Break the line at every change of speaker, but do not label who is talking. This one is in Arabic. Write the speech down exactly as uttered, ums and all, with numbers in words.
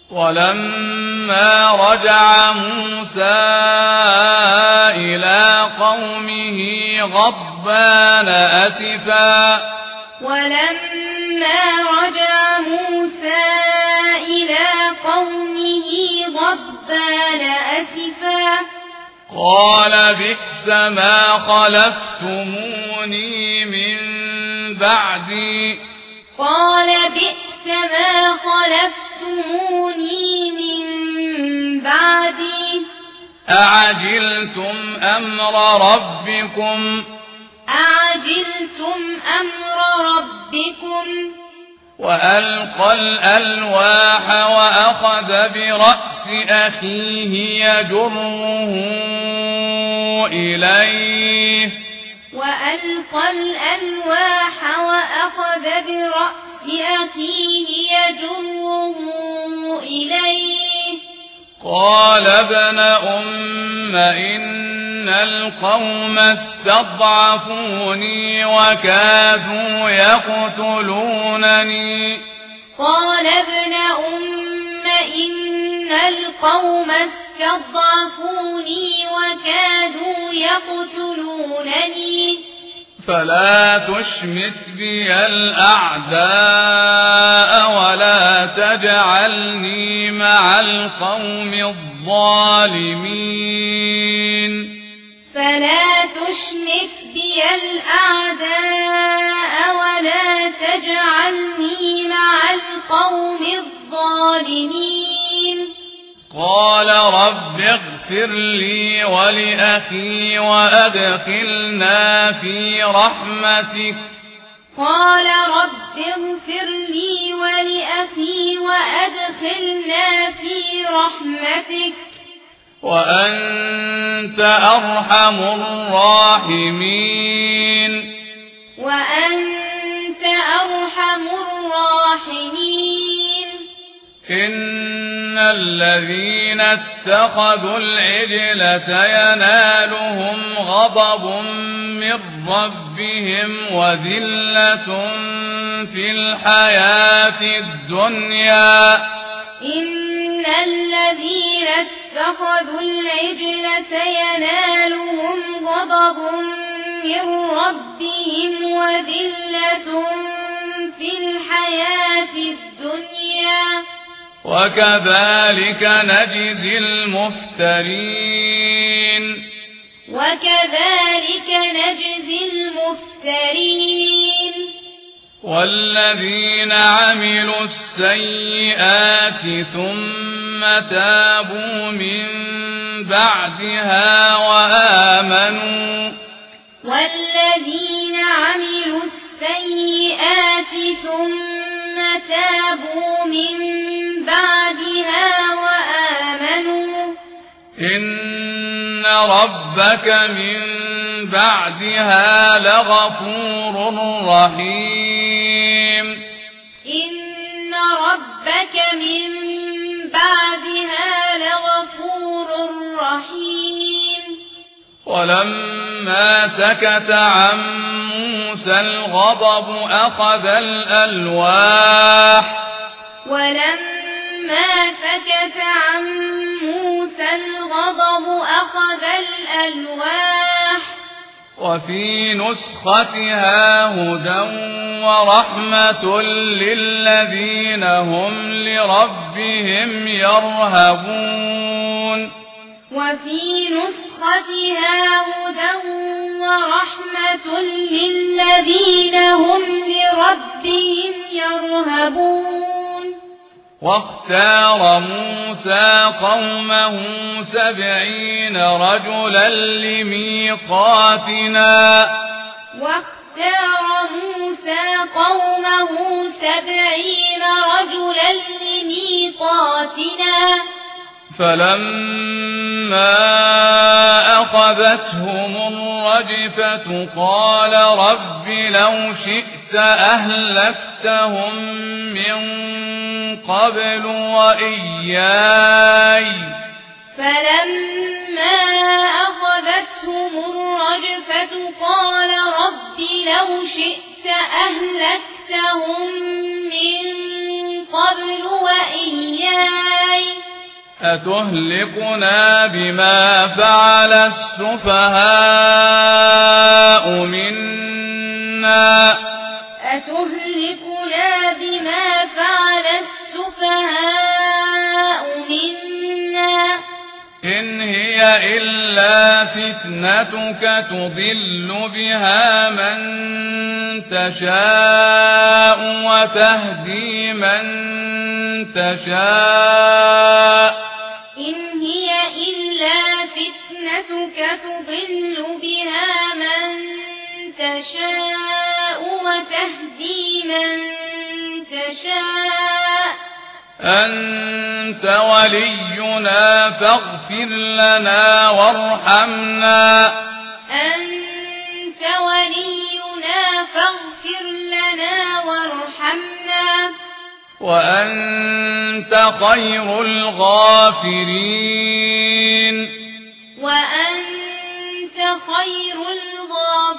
ولما رجع موسى إلى قومه غضبان أسفا
ولما رجع موسى إلى قومه غضبان أسفا
قال بئس ما خلفتموني من بعدي
قال بئس ما خلفتموني من بعدي
أعجلتم أمر ربكم
أعجلتم أمر ربكم
وألقى الألواح وأخذ برأس أخيه يجره إليه
وألقى الألواح وأخذ برأس أخيه يجره إليه
قال ابن أم إن القوم استضعفوني وكادوا يقتلونني
قال ابن أم إن القوم استضعفوني وكادوا يقتلونني
فلا تشمت بي الأعداء ولا تجعلني مع القوم الظالمين
فلا تشمت بي الأعداء ولا تجعلني مع القوم الظالمين
قال رب اغفر لي ولأخي وأدخلنا في رحمتك
قال رب اغفر لي ولأخي وأدخلنا في رحمتك
وأنت أرحم الراحمين
وأنت أرحم الراحمين
إن الذين اتخذوا العجل سينالهم غضب من ربهم وذلة في الحياة الدنيا
إن الذين اتخذوا العجل سينالهم غضب من ربهم وذلة في الحياة الدنيا
وكذلك نجزي المفترين
وكذلك نجزي المفترين
والذين عملوا السيئات ثم تابوا من بعدها وآمنوا
والذين عملوا السيئات ثم تابوا من بعدها وآمنوا
إن ربك من بعدها لغفور رحيم
إن ربك من بعدها لغفور رحيم
ولما سكت عن موسى الغضب أخذ الألواح
ولما سكت عن موسى الغضب أخذ الألواح
وفي نسختها هدى ورحمة للذين هم لربهم يرهبون
وفي نسختها هدى ورحمة للذين هم لربهم يرهبون
واختار موسى قومه سبعين رجلا لميقاتنا
واختار موسى قومه سبعين رجلا لميقاتنا
فلما أخذتهم الرجفة قال رب لو شئت أهلكتهم من قبل وإياي
فلما أخذتهم الرجفة قال رب لو شئت أهلكتهم من قبل وإياي
أتهلكنا بما فعل السفهاء منا
أتهلكنا بما فعل السفهاء منا
إن هي إلا فتنتك تضل بها من تشاء وتهدي من تشاء
إن هي إلا فتنتك تضل بها من تشاء وتهدي من تشاء
أنت ولينا فاغفر لنا وارحمنا
أنت ولينا فاغفر لنا وارحمنا
وأنت خير الغافرين
وأنت خير الغافرين